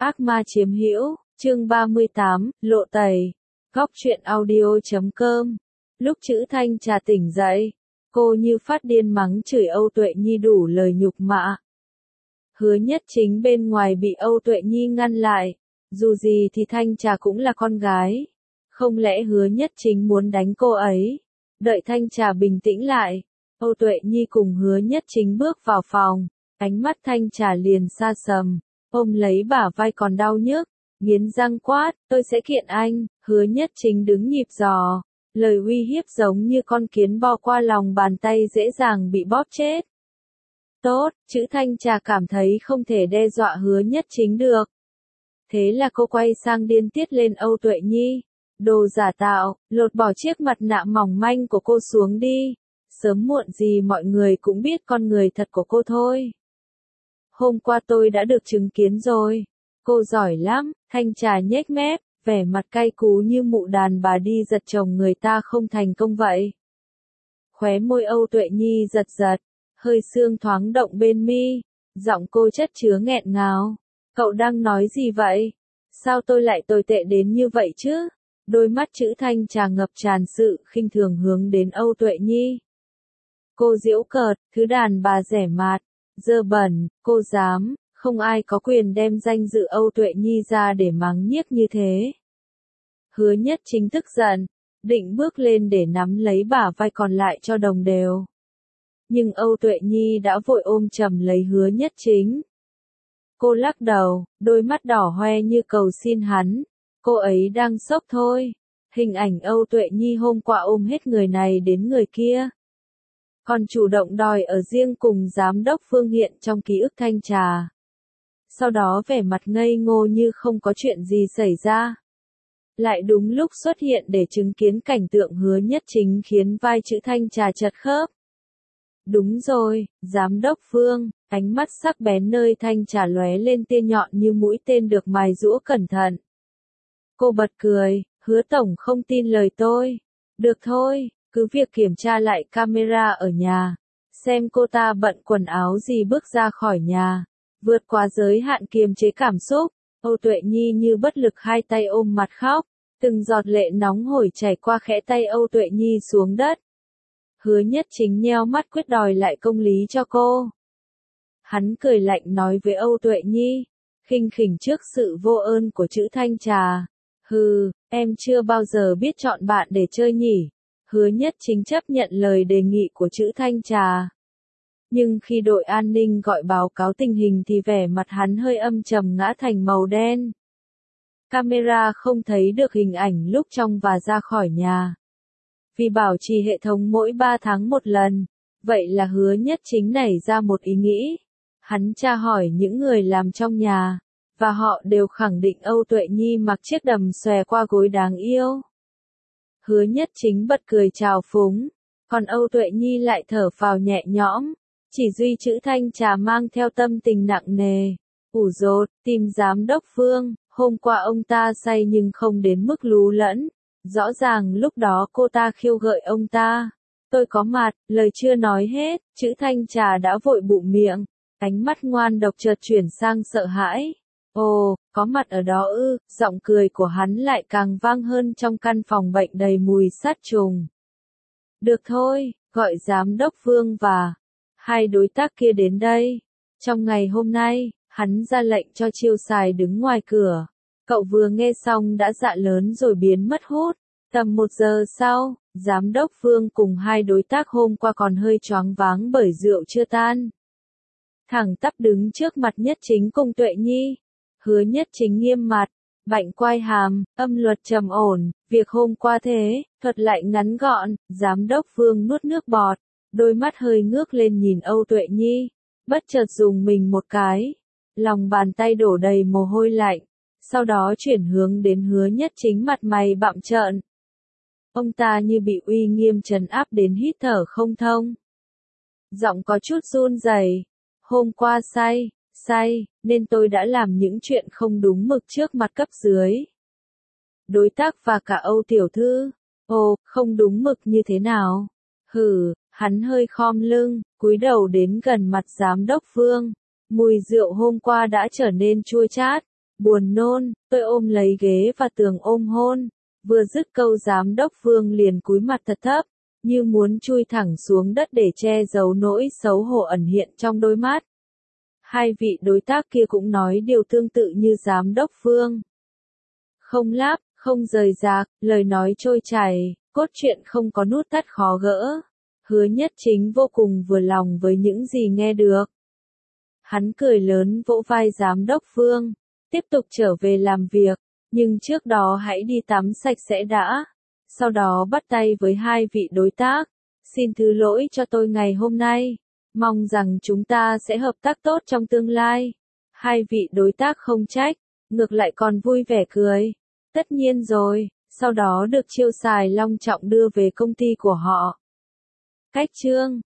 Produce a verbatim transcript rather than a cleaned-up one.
Ác ma chiếm hữu, chương ba mươi tám, lộ tẩy. Góc truyện audio chấm com. Lúc Trữ Thanh Trà tỉnh dậy, cô như phát điên mắng chửi Âu Tuệ Nhi đủ lời nhục mạ. Hứa Nhất Chính bên ngoài bị Âu Tuệ Nhi ngăn lại, dù gì thì Thanh Trà cũng là con gái. Không lẽ Hứa Nhất Chính muốn đánh cô ấy? Đợi Thanh Trà bình tĩnh lại, Âu Tuệ Nhi cùng Hứa Nhất Chính bước vào phòng, ánh mắt Thanh Trà liền xa sầm, ôm lấy bả vai còn đau nhức, nghiến răng quát, tôi sẽ kiện anh. Hứa Nhất Chính đứng nhịp giò, lời uy hiếp giống như con kiến bò qua lòng bàn tay dễ dàng bị bóp chết. Tốt, Trữ Thanh Trà cảm thấy không thể đe dọa Hứa Nhất Chính được. Thế là cô quay sang điên tiết lên Âu Tuệ Nhi. Đồ giả tạo, lột bỏ chiếc mặt nạ mỏng manh của cô xuống đi. Sớm muộn gì mọi người cũng biết con người thật của cô thôi. Hôm qua tôi đã được chứng kiến rồi. Cô giỏi lắm. Thanh Trà nhếch mép, vẻ mặt cay cú như mụ đàn bà đi giật chồng người ta không thành công vậy. Khóe môi Âu Tuệ Nhi giật giật, hơi sương thoáng động bên mi, giọng cô chất chứa nghẹn ngào. Cậu đang nói gì vậy? Sao tôi lại tồi tệ đến như vậy chứ? Đôi mắt Trữ Thanh Trà ngập tràn sự khinh thường hướng đến Âu Tuệ Nhi. Cô giễu cợt, thứ đàn bà rẻ mạt, dơ bẩn, cô dám, không ai có quyền đem danh dự Âu Tuệ Nhi ra để mắng nhiếc như thế. Hứa Nhất Chính tức giận, định bước lên để nắm lấy bả vai còn lại cho đồng đều. Nhưng Âu Tuệ Nhi đã vội ôm chầm lấy Hứa Nhất Chính. Cô lắc đầu, đôi mắt đỏ hoe như cầu xin hắn. Cô ấy đang sốc thôi. Hình ảnh Âu Tuệ Nhi hôm qua ôm hết người này đến người kia. Còn chủ động đòi ở riêng cùng giám đốc Phương hiện trong ký ức Thanh Trà. Sau đó vẻ mặt ngây ngô như không có chuyện gì xảy ra. Lại đúng lúc xuất hiện để chứng kiến cảnh tượng Hứa Nhất Chính khiến vai Trữ Thanh Trà chật khớp. Đúng rồi, giám đốc Phương, ánh mắt sắc bén nơi Thanh Trà lóe lên tia nhọn như mũi tên được mài giũa cẩn thận. Cô bật cười, Hứa tổng không tin lời tôi. Được thôi, cứ việc kiểm tra lại camera ở nhà, xem cô ta bận quần áo gì bước ra khỏi nhà, vượt qua giới hạn kiềm chế cảm xúc. Âu Tuệ Nhi như bất lực hai tay ôm mặt khóc, từng giọt lệ nóng hổi chảy qua khẽ tay Âu Tuệ Nhi xuống đất. Hứa Nhất Chính nheo mắt quyết đòi lại công lý cho cô. Hắn cười lạnh nói với Âu Tuệ Nhi, khinh khỉnh trước sự vô ơn của Trữ Thanh Trà. Hừ, em chưa bao giờ biết chọn bạn để chơi nhỉ. Hứa Nhất Chính chấp nhận lời đề nghị của Trữ Thanh Trà. Nhưng khi đội an ninh gọi báo cáo tình hình thì vẻ mặt hắn hơi âm trầm ngã thành màu đen. Camera không thấy được hình ảnh lúc trong và ra khỏi nhà. Vì bảo trì hệ thống mỗi ba tháng một lần, vậy là Hứa Nhất Chính nảy ra một ý nghĩ. Hắn tra hỏi những người làm trong nhà, và họ đều khẳng định Âu Tuệ Nhi mặc chiếc đầm xòe qua gối đáng yêu. Hứa Nhất Chính bật cười trào phúng, còn Âu Tuệ Nhi lại thở phào nhẹ nhõm, chỉ duy Trữ Thanh Trà mang theo tâm tình nặng nề. Ủ rột, tìm giám đốc Phương, hôm qua ông ta say nhưng không đến mức lú lẫn, rõ ràng lúc đó cô ta khiêu gợi ông ta. Tôi có mặt, lời chưa nói hết, Trữ Thanh Trà đã vội bụm miệng, ánh mắt ngoan độc chợt chuyển sang sợ hãi. Ồ, có mặt ở đó ư? Giọng cười của hắn lại càng vang hơn trong căn phòng bệnh đầy mùi sát trùng. Được thôi, gọi giám đốc Phương và hai đối tác kia đến đây. Trong ngày hôm nay, hắn ra lệnh cho Chiêu Sài đứng ngoài cửa. Cậu vừa nghe xong đã dạ lớn rồi biến mất hút. Tầm một giờ sau, giám đốc Phương cùng hai đối tác hôm qua còn hơi choáng váng bởi rượu chưa tan. Thẳng tắp đứng trước mặt Nhất Chính cùng Tuệ Nhi. Hứa Nhất Chính nghiêm mặt, bạnh quai hàm, âm luật trầm ổn, việc hôm qua thế, thuật lại ngắn gọn. Giám đốc Phương nuốt nước bọt, đôi mắt hơi ngước lên nhìn Âu Tuệ Nhi, bất chợt dùng mình một cái, lòng bàn tay đổ đầy mồ hôi lạnh, sau đó chuyển hướng đến Hứa Nhất Chính mặt mày bặm trợn. Ông ta như bị uy nghiêm trấn áp đến hít thở không thông. Giọng có chút run rẩy, hôm qua say, say, nên tôi đã làm những chuyện không đúng mực trước mặt cấp dưới. Đối tác và cả Âu tiểu thư. Ồ, không đúng mực như thế nào? Hừ, hắn hơi khom lưng, cúi đầu đến gần mặt giám đốc Phương. Mùi rượu hôm qua đã trở nên chua chát, Buồn nôn, tôi ôm lấy ghế và tường ôm hôn. Vừa dứt câu giám đốc Vương liền cúi mặt thật thấp, như muốn chui thẳng xuống đất để che giấu nỗi xấu hổ ẩn hiện trong đôi mắt. Hai vị đối tác kia cũng nói điều tương tự như giám đốc Vương. Không láp, không rời rạc, lời nói trôi chảy, cốt truyện không có nút thắt khó gỡ. Hứa Nhất Chính vô cùng vừa lòng với những gì nghe được. Hắn cười lớn vỗ vai giám đốc Vương, tiếp tục trở về làm việc, nhưng trước đó hãy đi tắm sạch sẽ đã. Sau đó bắt tay với hai vị đối tác, xin thứ lỗi cho tôi ngày hôm nay, mong rằng chúng ta sẽ hợp tác tốt trong tương lai. Hai vị đối tác không trách, ngược lại còn vui vẻ cười. Tất nhiên rồi, sau đó được chiêu xài long trọng đưa về công ty của họ. Cách chương